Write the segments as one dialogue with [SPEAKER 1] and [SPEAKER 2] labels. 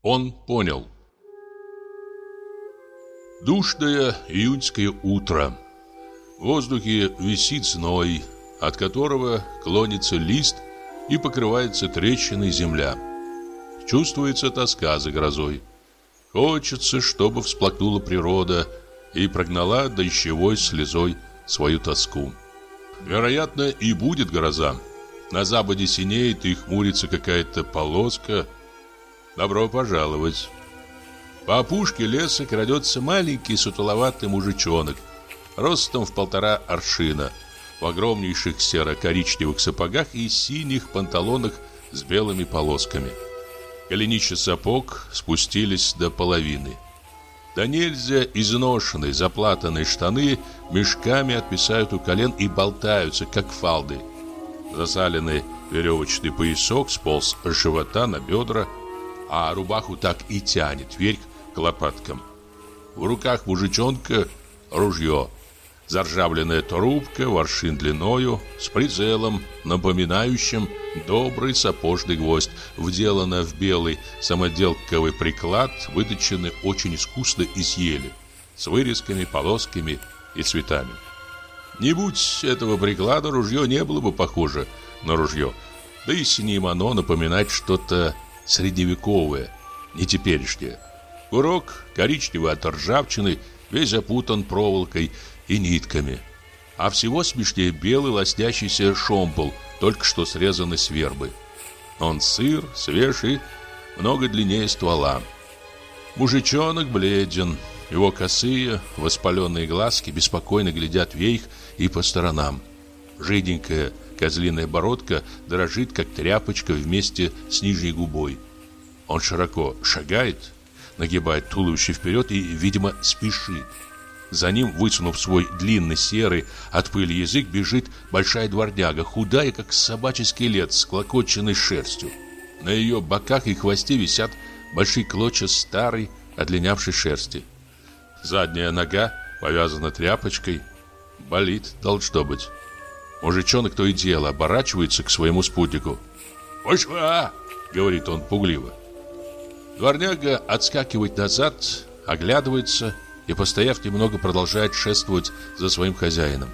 [SPEAKER 1] Он понял. Душное июньское утро. В воздухе висит зной, от которого клонится лист и покрывается трещиной земля. Чувствуется тоска за грозой. Хочется, чтобы всплакнула природа и прогнала дождевой слезой свою тоску. Вероятно, и будет гроза. На западе синеет и хмурится какая-то полоска. Добро пожаловать. По опушке леса крадется маленький сутуловатый мужичонок, ростом в 1,5 аршина, в огромнейших серо-коричневых сапогах и синих панталонах с белыми полосками. Голенища сапог спустились до половины. Да нельзя изношенные, заплатанные штаны мешками отвисают у колен и болтаются, как фалды. Засаленный веревочный поясок сполз с живота на бедра, а рубаху так и тянет вверх к лопаткам. В руках мужичонка ружье. Заржавленная трубка в аршин длиною, с прицелом, напоминающим добрый сапожный гвоздь, вделана в белый самоделковый приклад, выточенный очень искусно из ели, с вырезками, полосками и цветами. Не будь этого приклада, ружье не было бы похоже на ружье, да и с ним оно напоминает что-то средневековое, не теперешнее. Курок, коричневый от ржавчины, весь опутан проволокой и нитками. А всего смешнее белый лоснящийся шомпол, только что срезанный с вербы. Он сыр, свеж и много длиннее ствола. Мужичонок бледен. Его косые, воспаленные глазки беспокойно глядят вверх и по сторонам. Жиденькая козлиная бородка дрожит, как тряпочка вместе с нижней губой. Он широко шагает, нагибает туловище вперед и, видимо, спешит. За ним, высунув свой длинный серый от пыли язык, бежит большая дворняга, худая, как собачий скелет, с клокоченной шерстью. На ее боках и хвосте висят большие клочья старой, одлинявшей шерсти. Задняя нога повязана тряпочкой. Болит, должно быть. Мужичонок то и дело оборачивается к своему спутнику. «Пошла!» — говорит он пугливо. Дворняга отскакивает назад, оглядывается и, постояв немного, продолжает шествовать за своим хозяином.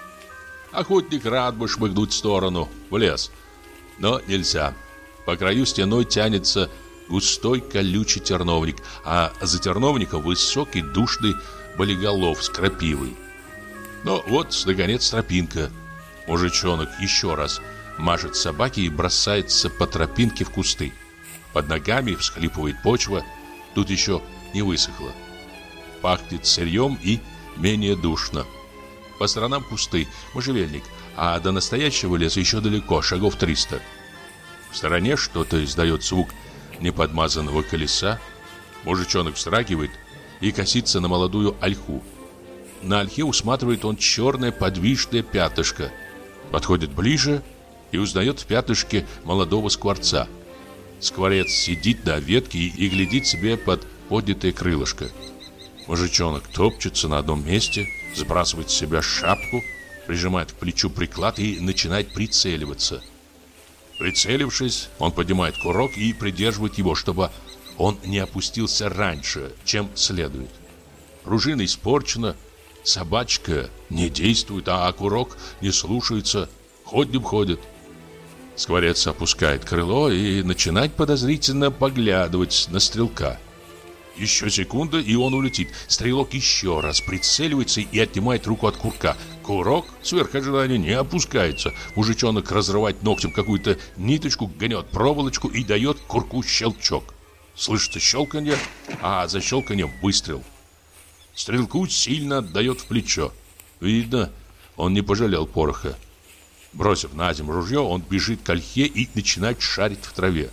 [SPEAKER 1] Охотник рад бы шмыгнуть в сторону, в лес, но нельзя. По краю стеной тянется густой колючий терновник, а за терновником высокий душный болиголов с крапивой. Но вот, наконец, тропинка. Мужичонок еще раз машет собаке и бросается по тропинке в кусты. Под ногами всхлипывает почва, тут еще не высохло. Пахнет сырьем и менее душно. По сторонам кусты, можжевельник, а до настоящего леса еще далеко, шагов 300. В стороне что-то издает звук неподмазанного колеса. Мужичонок вздрагивает и косится на молодую ольху. На ольхе усматривает он черное подвижное пятышко. Подходит ближе и узнает в пятышке молодого скворца. Скворец сидит на ветке и глядит себе под поднятое крылышко. Мужичонок топчется на одном месте, сбрасывает с себя шапку, прижимает к плечу приклад и начинает прицеливаться. Прицелившись, он поднимает курок и придерживает его, чтобы он не опустился раньше, чем следует. Пружина испорчена, собачка не действует, а курок не слушается, ходнем ходит. Скворец опускает крыло и начинает подозрительно поглядывать на стрелка. Еще секунда, и он улетит. Стрелок еще раз прицеливается и отнимает руку от курка. Курок, сверх ожидания, не опускается. Мужичонок разрывает ногтем какую-то ниточку, гнет проволочку и дает курку щелчок. Слышится щелканье, а за щелканьем выстрел. Стрелку сильно отдает в плечо. Видно, он не пожалел пороха. Бросив на землю ружье, он бежит к ольхе и начинает шарить в траве.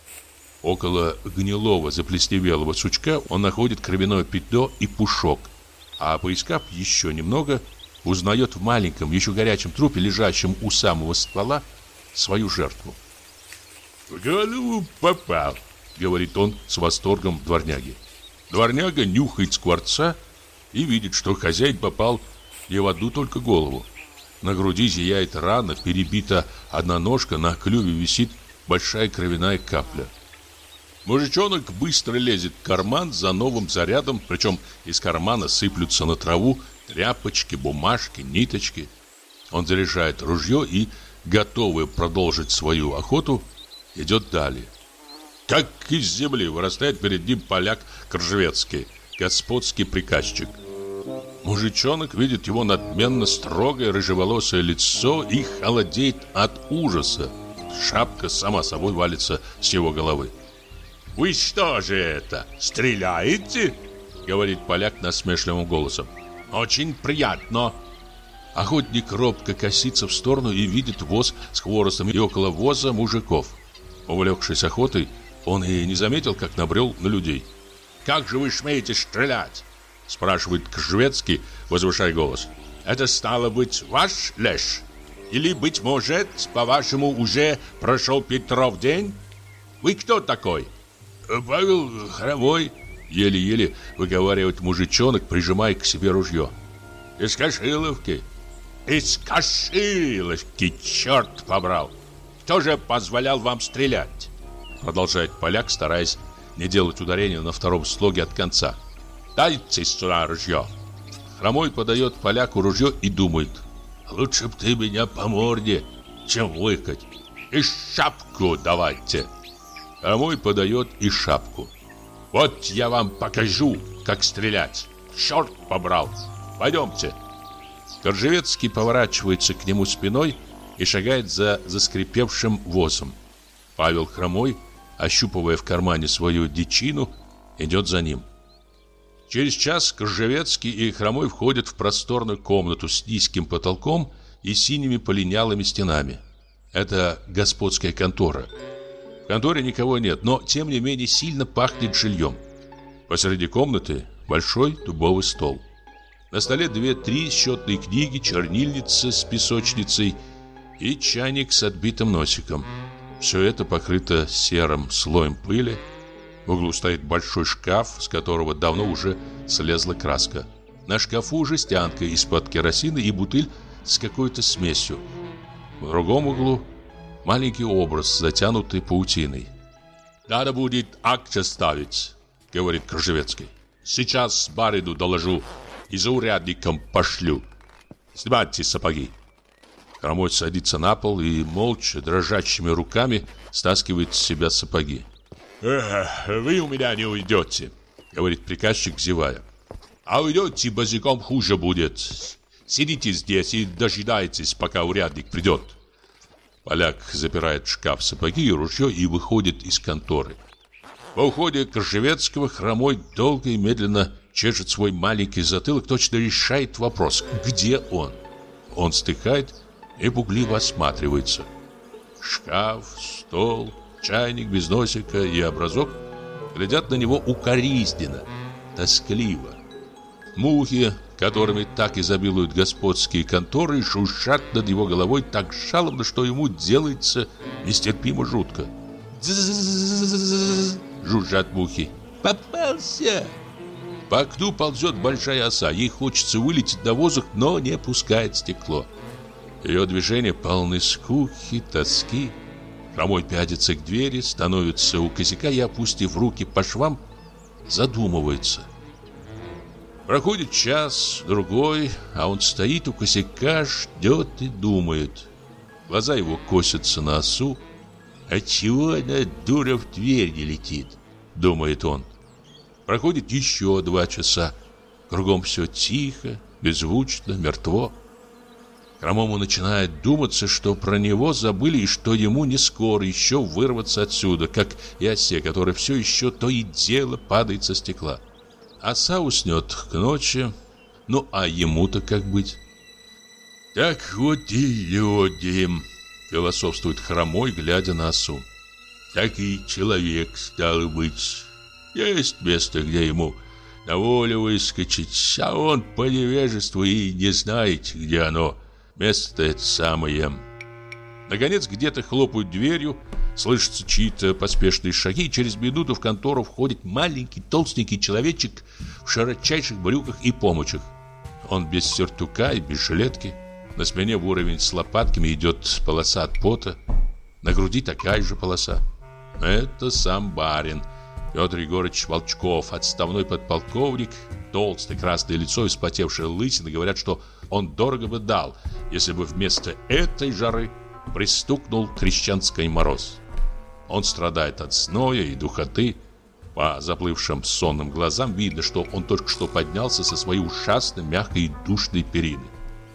[SPEAKER 1] Около гнилого заплесневелого сучка он находит кровяное пятно и пушок, а поискав еще немного, узнает в маленьком, еще горячем трупе, лежащем у самого ствола, свою жертву. «В голову попал», — говорит он с восторгом дворняги. Дворняга нюхает скворца и видит, что хозяин попал не в одну только голову. На груди зияет рана, перебита одна ножка, на клюве висит большая кровяная капля. Мужичонок быстро лезет в карман за новым зарядом, причем из кармана сыплются на траву тряпочки, бумажки, ниточки. Он заряжает ружье и, готовый продолжить свою охоту, идет далее. Как из земли вырастает перед ним поляк Кржевецкий, господский приказчик. Мужичонок видит его надменно строгое рыжеволосое лицо и холодеет от ужаса. Шапка сама собой валится с его головы. «Вы что же это, стреляете?» — говорит поляк насмешливым голосом. «Очень приятно». Охотник робко косится в сторону и видит воз с хворостом и около воза мужиков. Увлекшись охотой, он и не заметил, как набрел на людей. «Как же вы смеете стрелять?» — спрашивает Кржевецкий, возвышая голос. «Это стало быть ваш леш? Или, быть может, по-вашему, уже прошел Петров день? Вы кто такой?» «Павел Хромой», — еле-еле выговаривает мужичонок, прижимая к себе ружье. «Из Кашиловки». «Из Кашиловки, черт побрал! Кто же позволял вам стрелять?» Продолжает поляк, стараясь не делать ударения на втором слоге от конца. «Дайте сюда ружье». Хромой подает поляку ружье и думает: «Лучше б ты меня по морде, чем выкать. И шапку давайте». Хромой подает и шапку. «Вот я вам покажу, как стрелять. Черт побрал. Пойдемте». Кржевецкий поворачивается к нему спиной и шагает за заскрипевшим возом. Павел Хромой, ощупывая в кармане свою дичину, идет за ним. Через час Кржевецкий и Хромой входят в просторную комнату с низким потолком и синими полинялыми стенами. Это господская контора. В конторе никого нет, но тем не менее сильно пахнет жильем. Посреди комнаты большой дубовый стол. На столе 2-3 счетные книги, чернильница с песочницей и чайник с отбитым носиком. Все это покрыто серым слоем пыли. В углу стоит большой шкаф, с которого давно уже слезла краска. На шкафу жестянка из-под керосина и бутыль с какой-то смесью. В другом углу маленький образ, затянутый паутиной. «Надо будет акт ставить», — говорит Кржевецкий. «Сейчас барину доложу и за урядником пошлю. Снимайте сапоги». Хромой садится на пол и молча, дрожащими руками стаскивает с себя сапоги. «Вы у меня не уйдете», — говорит приказчик, зевая. «А уйдете, босиком хуже будет. Сидите здесь и дожидайтесь, пока урядник придет». Поляк запирает в шкаф сапоги и ружье и выходит из конторы. По уходе Кржевецкого Хромой долго и медленно чешет свой маленький затылок, точно решает вопрос, где он. Он стыхает и пугливо осматривается. Шкаф, стол, чайник без носика и образок глядят на него укоризненно, тоскливо. Мухи, которыми так изобилуют господские конторы, шуршат над его головой так жалобно, что ему делается нестерпимо жутко. «Дззззззззз!» — жужжат мухи. «Попался!» По окну ползет большая оса. Ей хочется вылететь на воздух, но не пускает стекло. Ее движения полны скуки, тоски. Хромой пятится к двери, становится у косяка и, опустив руки по швам, задумывается. Проходит час, другой, а он стоит у косяка, ждет и думает. Глаза его косятся на осу. «Отчего она, дура, в дверь не летит?» — думает он. Проходит еще 2 часа. Кругом все тихо, беззвучно, мертво. Хромому начинает думаться, что про него забыли и что ему не скоро еще вырваться отсюда, как и осе, которая все еще то и дело падает со стекла. Оса уснет к ночи, ну а ему-то как быть? «Так вот и люди», — философствует Хромой, глядя на осу. «Так и человек, стало быть. Есть место, где ему на волю выскочить, а он по невежеству и не знает, где оно. Место это самое». Наконец, где-то хлопают дверью, слышатся чьи-то поспешные шаги, и через минуту в контору входит маленький толстенький человечек в широчайших брюках и помочах. Он без сюртука и без жилетки. На спине в уровень с лопатками идет полоса от пота. На груди такая же полоса. Это сам барин, Петр Егорыч Волчков, отставной подполковник, толстое красное лицо и вспотевшая лысина, говорят, что он дорого бы дал, если бы вместо этой жары пристукнул крещенский мороз. Он страдает от зноя и духоты. По заплывшим сонным глазам видно, что он только что поднялся со своей ужасно мягкой и душной перины.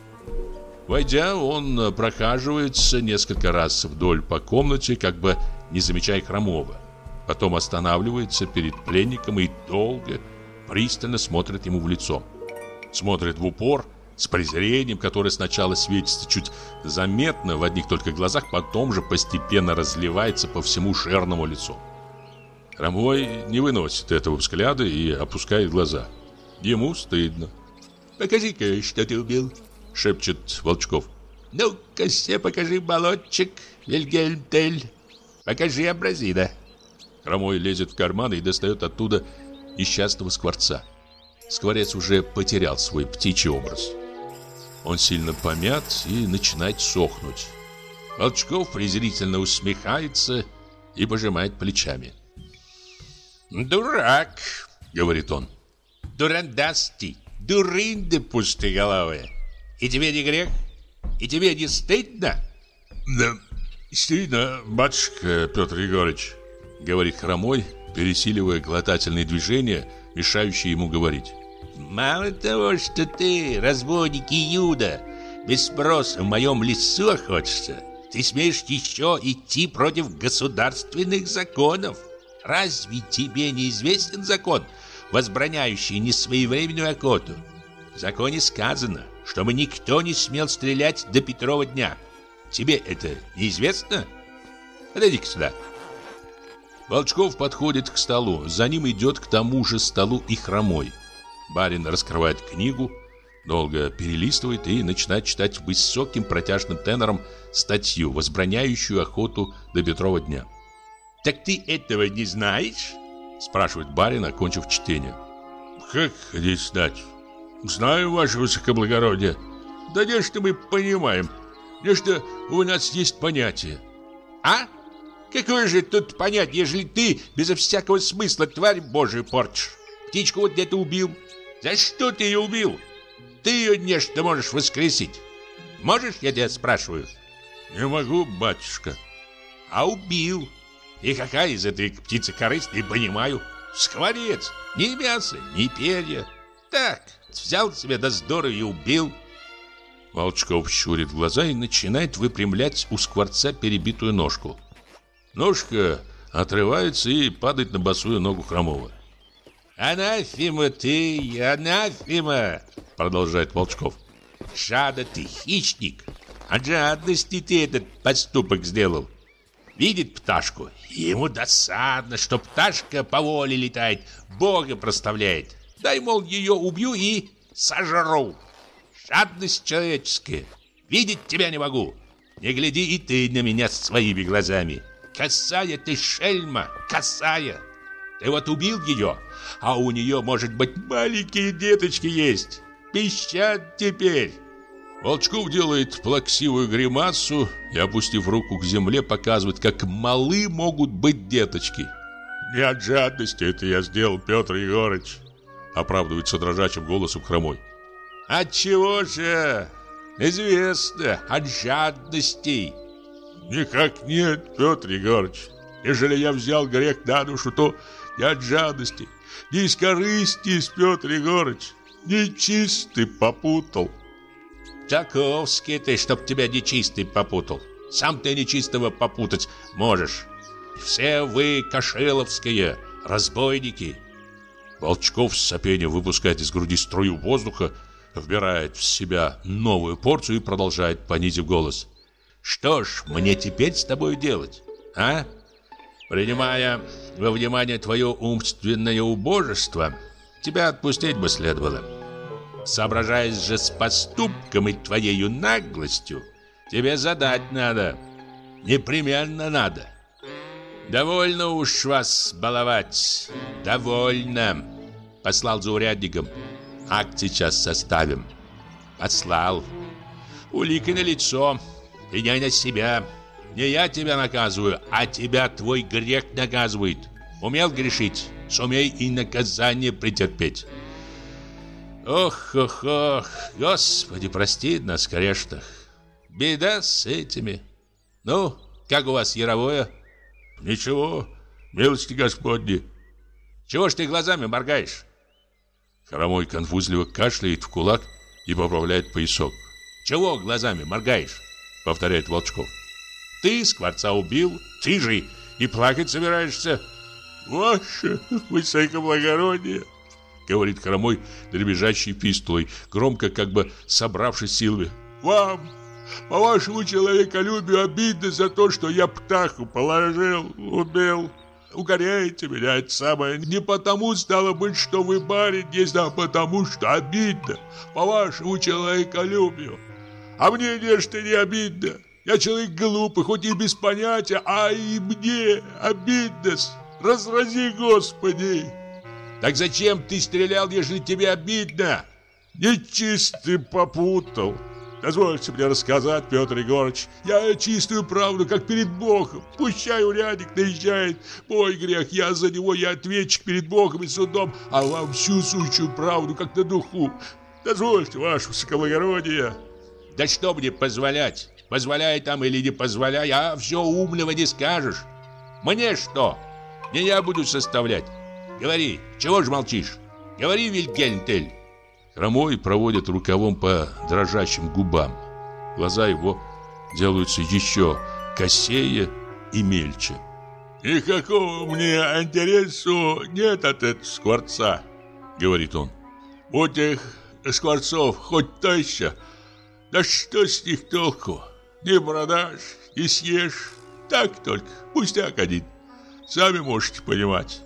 [SPEAKER 1] Войдя, он прохаживается несколько раз вдоль по комнате, как бы не замечая Хромова. Потом останавливается перед пленником и долго, пристально смотрит ему в лицо. Смотрит в упор, с презрением, которое сначала светится чуть заметно в одних только глазах, потом же постепенно разливается по всему жирному лицу. Хромой не выносит этого взгляда и опускает глаза. Ему стыдно.
[SPEAKER 2] «Покажи-ка, что ты убил», — шепчет Волчков. «Ну-ка, все покажи, молодчик, Вильгельм Тель. Покажи образина».
[SPEAKER 1] Хромой лезет в карман и достает оттуда несчастного скворца. Скворец уже потерял свой птичий образ. Он сильно помят и начинает сохнуть. Волчков презрительно усмехается и пожимает плечами.
[SPEAKER 2] «Дурак», — говорит он. «Дурандастий, дурында пустоголовая. И тебе не грех? И тебе не стыдно?»
[SPEAKER 1] «Да, стыдно, батюшка Петр Егорыч», — говорит Хромой, пересиливая глотательные движения, мешающие ему говорить.
[SPEAKER 2] «Мало того, что ты, разбойник Иуда, без спроса в моем лесу охотишься, ты смеешь еще идти против государственных законов. Разве тебе не известен закон, возбраняющий несвоевременную охоту? В законе сказано, чтобы никто не смел стрелять до Петрова дня. Тебе это неизвестно? Подойди-ка сюда».
[SPEAKER 1] Волчков подходит к столу, за ним идет к тому же столу и Хромой. Барин раскрывает книгу, долго перелистывает и начинает читать высоким протяжным тенором статью, возбраняющую охоту до Петрова дня.
[SPEAKER 2] «Так ты этого не знаешь?»
[SPEAKER 1] — спрашивает барин, окончив чтение.
[SPEAKER 3] «Как не знать? Знаю, ваше высокоблагородие. Да нечто мы понимаем. Нечто у нас есть понятие».
[SPEAKER 2] «А? Какое же тут понятие, ежели ты безо всякого смысла тварь Божию портишь? Птичку вот где-то убил. За что ты ее убил? Ты ее нечто можешь воскресить. Можешь, я тебя спрашиваю?»
[SPEAKER 3] «Не могу, батюшка».
[SPEAKER 2] «А убил. И какая из этой птицы корысть, не понимаю. Скворец. Ни мясо, ни перья. Так, взял себе да здорово и убил».
[SPEAKER 1] Волчков щурит глаза и начинает выпрямлять у скворца перебитую ножку. Ножка отрывается и падает на босую ногу Хромова.
[SPEAKER 2] «Анафема ты, анафема!» — продолжает Волчков. «Жада ты, хищник! От жадности ты этот поступок сделал. Видит пташку, ему досадно, что пташка по воле летает, Бога проставляет. Дай, мол, ее убью и сожру. Жадность человеческая. Видеть тебя не могу. Не гляди и ты на меня своими глазами. Косая ты, шельма, косая. Ты вот убил ее, а у нее, может быть, маленькие деточки есть. Пищат теперь».
[SPEAKER 1] Волчков делает плаксивую гримасу и, опустив руку к земле, показывает, как малы могут быть деточки.
[SPEAKER 3] «Не от жадности это я сделал, Петр Егорыч»,
[SPEAKER 1] — оправдывается дрожащим голосом Хромой.
[SPEAKER 2] «Отчего же? Известно, от жадности».
[SPEAKER 3] «Никак нет, Петр Егорыч. Ежели я взял грех на душу, то не от жадности, не из корысти, Петр Егорыч. Нечистый попутал».
[SPEAKER 2] «Таковский ты, чтоб тебя нечистый попутал. Сам ты нечистого попутать можешь. Все вы кошеловские, разбойники».
[SPEAKER 1] Волчков с сопением выпускает из груди струю воздуха, вбирает в себя новую порцию и продолжает, понизив голос.
[SPEAKER 2] «Что ж мне теперь с тобой делать, а? Принимая во внимание твое умственное убожество, тебя отпустить бы следовало. Соображаясь же с поступком и твоею наглостью, тебе задать надо. Непременно надо. Довольно уж вас баловать. Довольно. Послал за урядником. Акт сейчас составим. Послал. Улика налицо. Пеняй на себя. Не я тебя наказываю, а тебя твой грех наказывает. Умел грешить, сумей и наказание претерпеть. Ох, ох, ох, Господи, прости нас, грешных. Беда с этими. Ну, как у вас яровое?
[SPEAKER 3] Ничего, милости Господни.
[SPEAKER 2] Чего ж ты глазами моргаешь?
[SPEAKER 1] Хромой конфузливо кашляет в кулак и поправляет поясок.
[SPEAKER 2] Чего глазами моргаешь?
[SPEAKER 1] Повторяет Волчков.
[SPEAKER 2] Ты Скворца убил, ты же и плакать собираешься.
[SPEAKER 3] Ваше высокоблагородие,
[SPEAKER 1] говорит Хромой, дребезжащей фистулой, громко, как бы собравшись силами.
[SPEAKER 3] Вам, по вашему человеколюбию, обидно за то, что я птаху положил, убил. Укоряете меня, это самое. Не потому, стало быть, что вы барин есть, а потому, что обидно. По вашему человеколюбию. А мне нечто не обидно. Я человек глупый, хоть и без понятия, а и мне обидно. Разрази, Господи.
[SPEAKER 2] Так зачем ты стрелял, ежели тебе обидно?
[SPEAKER 3] Нечистый попутал. Дозвольте мне рассказать, Петр Егорыч. Я чистую правду, как перед Богом. Пущай урядник наезжает. Мой грех, я за него и ответчик перед Богом и судом, а вам всю сущую правду, как на духу. Дозвольте, ваше высокоблагородие.
[SPEAKER 2] Да что мне позволять? Позволяй там или не позволяй, а все умного не скажешь. Мне что? Не я буду составлять. Говори, чего ж молчишь? Говори, Вильгельм Тель.
[SPEAKER 1] Хромой проводит рукавом по дрожащим губам. Глаза его делаются еще косее и мельче.
[SPEAKER 3] «Никакого мне интересу нет от этого Скворца», — говорит он. «Вот их Скворцов хоть тысяча, да что с них толку? Не продашь, не съешь, так только, пустяк один. Сами можете понимать».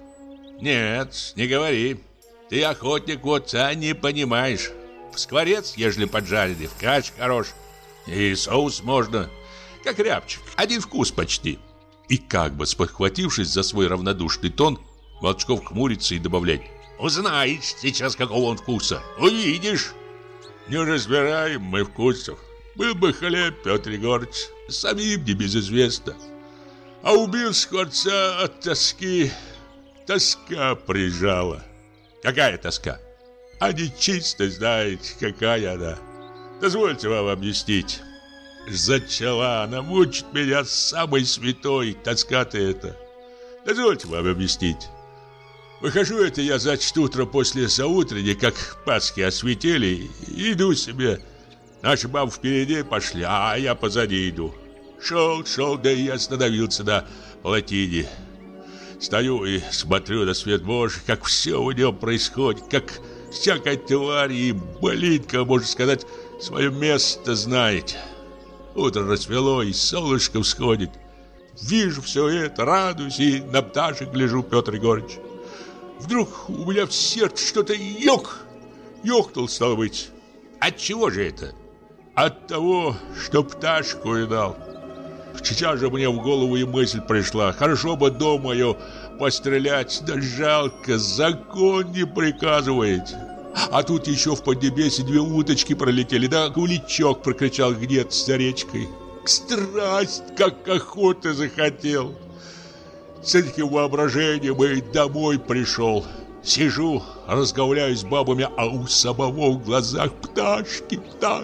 [SPEAKER 2] «Нет, не говори. Ты, охотник, вот не понимаешь. В скворец, ежели поджаренный, в кач хорош. И соус можно, как рябчик, один вкус почти».
[SPEAKER 1] И как бы спохватившись за свой равнодушный тон, Волчков хмурится и добавляет:
[SPEAKER 2] «Узнаешь сейчас, какого он вкуса. Увидишь».
[SPEAKER 3] «Не разбираем мы вкусов. Был бы хлеб, Петр Егорыч, самим небезызвестно. А убил Скворца от тоски. Тоска прижала».
[SPEAKER 2] «Какая тоска?»
[SPEAKER 3] «А нечисто знаете, какая она. Дозвольте вам объяснить. Зачала она мучить меня самой святой, тоска-то это. Дозвольте вам объяснить. Выхожу это я, значит, утром после заутренней, как Пасхи осветили, иду себе. Наши бабы впереди пошли, а я позади иду. Шел, да и остановился на полотине. Стою и смотрю на свет Божий, как все у него происходит, как всякая тварь и болитка, можно сказать, свое место знает. Утро рассвело, и солнышко всходит. Вижу все это, радуюсь и на пташек гляжу, Петр Егорыч. Вдруг у меня в сердце что-то ёкнул, стало быть.
[SPEAKER 2] От чего же это?
[SPEAKER 3] От того, что пташку видал. Сейчас же мне в голову и мысль пришла. Хорошо бы дома ее пострелять, да жалко, закон не приказывает. А тут еще в Поднебесье 2 уточки пролетели, да куличок прокричал где-то за речкой. Страсть, как охоты захотел. С этим воображением и домой пришел. Сижу, разговариваю с бабами, а у самого в глазах пташки.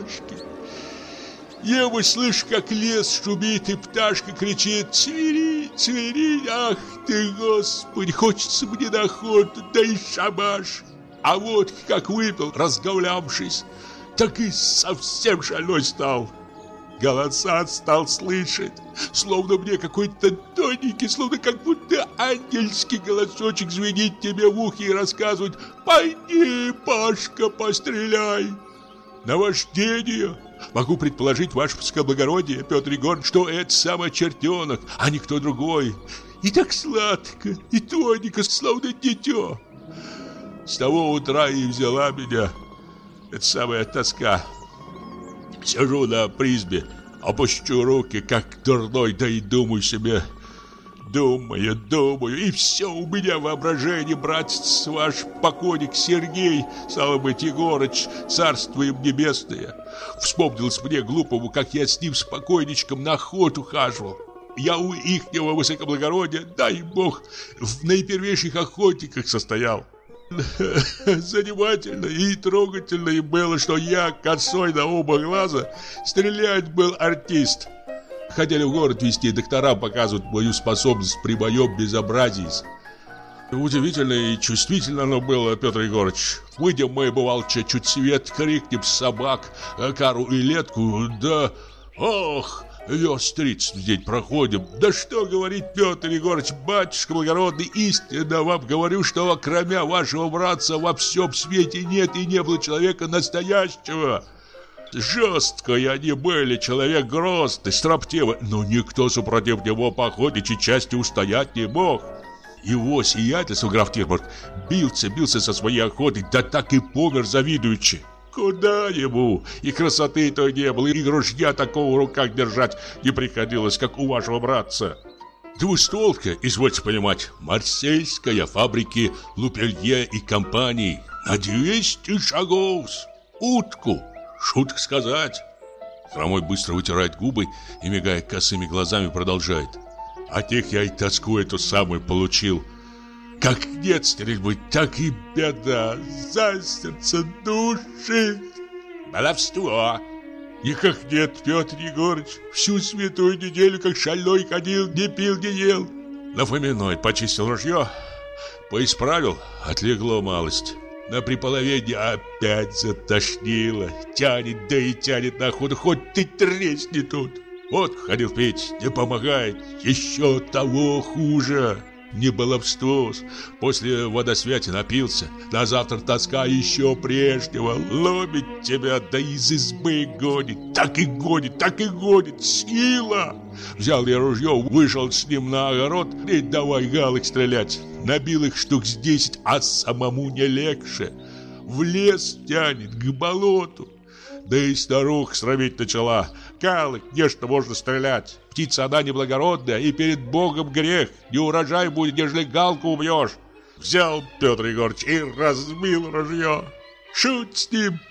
[SPEAKER 3] Ева, слышь, как лес шумит, и пташка кричит: «Цвери, ах ты, Господи, хочется мне на охоту, да и шабаш». А вот как выпил, разговлявшись, так и совсем шальной стал. Голоса стал слышать, словно мне какой-то тоненький, словно как будто ангельский голосочек звенит тебе в ухе и рассказывает: «Пойди, Пашка, постреляй». Наваждение. Могу предположить, ваше высокоблагородие, Петр Егорыч, что это самый чертенок, а не кто другой. И так сладко, и тоненько, словно дитё. С того утра и взяла меня эта самая тоска. Сижу на призбе, опущу руки, как дурной, да и думаю себе. Думаю, и все у меня воображение, братец ваш покойник Сергей, стало быть, Егорыч, царство им небесное. Вспомнилось мне глупому, как я с ним, с покойничком, на охоту хаживал. я у ихнего высокоблагородия, дай бог, в наипервейших охотниках состоял. Занимательно и трогательно и было, что я косой на оба глаза, стрелять был артист. Хотели в город везти, доктора показывают мою способность при моем безобразии. Удивительно и чувствительно оно было, Петр Егорыч. Выйдем мы, бывал, чуть свет, крикнем собак, кару и летку, да... Ох, верст 30 в день проходим. Да что говорить, Петр Егорыч, батюшка благородный, истинно вам говорю, что кроме вашего братца во всем свете нет и не было человека настоящего. Жесткие они были, человек грозный, строптивый, но никто супротив него по охотничьей части устоять не мог. Его сиятельство, граф Тирборг, бился со своей охотой, да так и помер завидуючи. Куда ему? И красоты-то не было, и ружья такого в руках держать не приходилось, как у вашего братца. Двустволка, извольте понимать, марсельская, фабрики Лупелье и компании, на 200 шагов, утку, шутка сказать. Хромой быстро вытирает губы и, мигая косыми глазами, продолжает. А тех я и тоску эту самую получил. Как нет стрельбы, так и беда. За сердце душит.
[SPEAKER 2] Баловство.
[SPEAKER 3] Никак нет, Петр Егорыч. Всю святую неделю, как шальной ходил, не пил, не ел. На Фоминой почистил ружье, поисправил, отлегло малость. На приполовении опять затошнило. Тянет, да и тянет на охоту, хоть ты тресни тут. Вот ходил пить, не помогает. Еще того хуже. Не баловство. После водосвяти напился. На завтра тоска еще прежнего. Ломит тебя, да из избы гонит. Так и гонит, так и гонит. Сила! Взял я ружье, вышел с ним на огород и давай галок стрелять. Набил их штук с 10, а самому не легче. В лес тянет, к болоту. Да и старуха срамить начала. Галок, нечто можно стрелять. Птица она неблагородная, и перед Богом грех. Не урожай будет, ежели галку убьешь. Взял Петр Егорыч и разбил ружье. Шут с ним.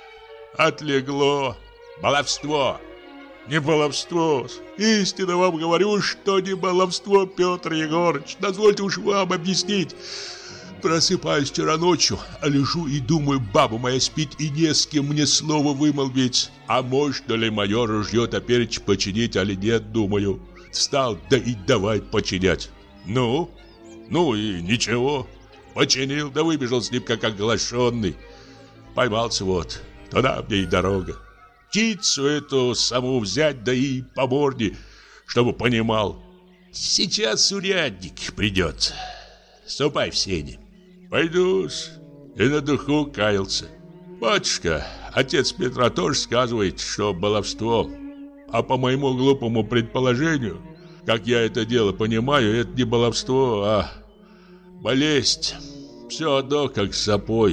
[SPEAKER 3] Отлегло.
[SPEAKER 2] Баловство.
[SPEAKER 3] Не баловство. Истинно вам говорю, что не баловство, Петр Егорыч. Дозвольте уж вам объяснить. Просыпаюсь вчера ночью, а лежу и думаю, баба моя спит, и не с кем мне слово вымолвить. А можно ли мое ружье топеречь починить, али нет, думаю. Встал, да и давай починять. Ну и ничего. Починил, да выбежал с ним, как оглашенный. Поймался вот, туда мне и дорога. Птицу эту саму взять, да и по морде, чтобы понимал.
[SPEAKER 2] Сейчас урядник придет. Ступай в сени.
[SPEAKER 3] Пойдусь, и на духу каялся. Батюшка, отец Петра тоже сказывает, что баловство. А по моему глупому предположению, как я это дело понимаю, это не баловство, а болезнь. Все одно, как с сапой.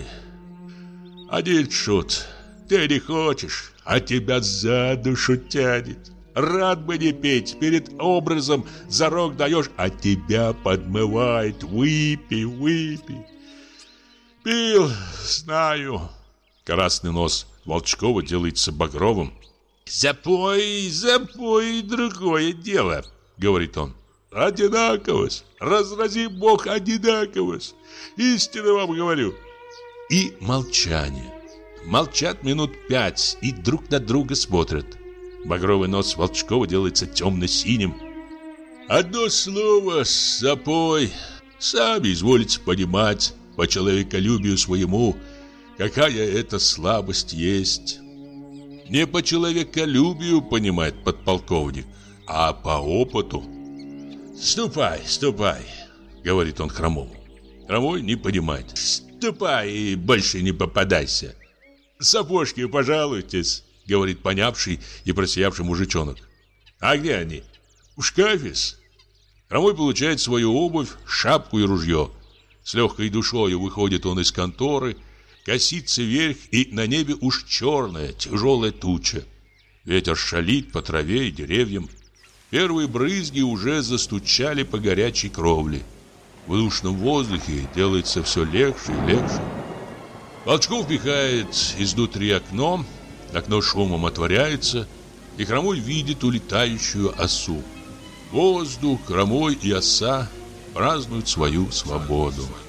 [SPEAKER 3] Один шут, ты не хочешь, а тебя за душу тянет. Рад бы не петь, перед образом зарок даешь, а тебя подмывает. Выпей, выпей. Пил, знаю. Красный нос Волчкова делается багровым.
[SPEAKER 2] Запой, другое дело, говорит он.
[SPEAKER 3] Одинаковость, разрази Бог одинаковость. Истинно вам говорю.
[SPEAKER 2] И молчание. Молчат минут 5 и друг на друга смотрят. Багровый нос Волчкова делается темно-синим.
[SPEAKER 3] Одно слово, запой. Сами изволите понимать по человеколюбию своему, какая это слабость есть.
[SPEAKER 2] Не по человеколюбию понимает подполковник, а по опыту.
[SPEAKER 3] Ступай, говорит он Хромому.
[SPEAKER 2] Хромой не понимает.
[SPEAKER 3] Ступай и больше не попадайся. Сапожки пожалуйтесь, говорит понявший и просиявший мужичонок. А где они? В шкафе-с.
[SPEAKER 2] Хромой получает свою обувь, шапку и ружье. С легкой душою выходит он из конторы, косится вверх, и на небе уж черная, тяжелая туча. Ветер шалит по траве и деревьям. Первые брызги уже застучали по горячей кровле. В душном воздухе делается все легче и легче. Волчков пихает изнутри окно шумом отворяется, и Хромой видит улетающую осу.
[SPEAKER 1] Воздух, хромой и оса празднуют свою свободу.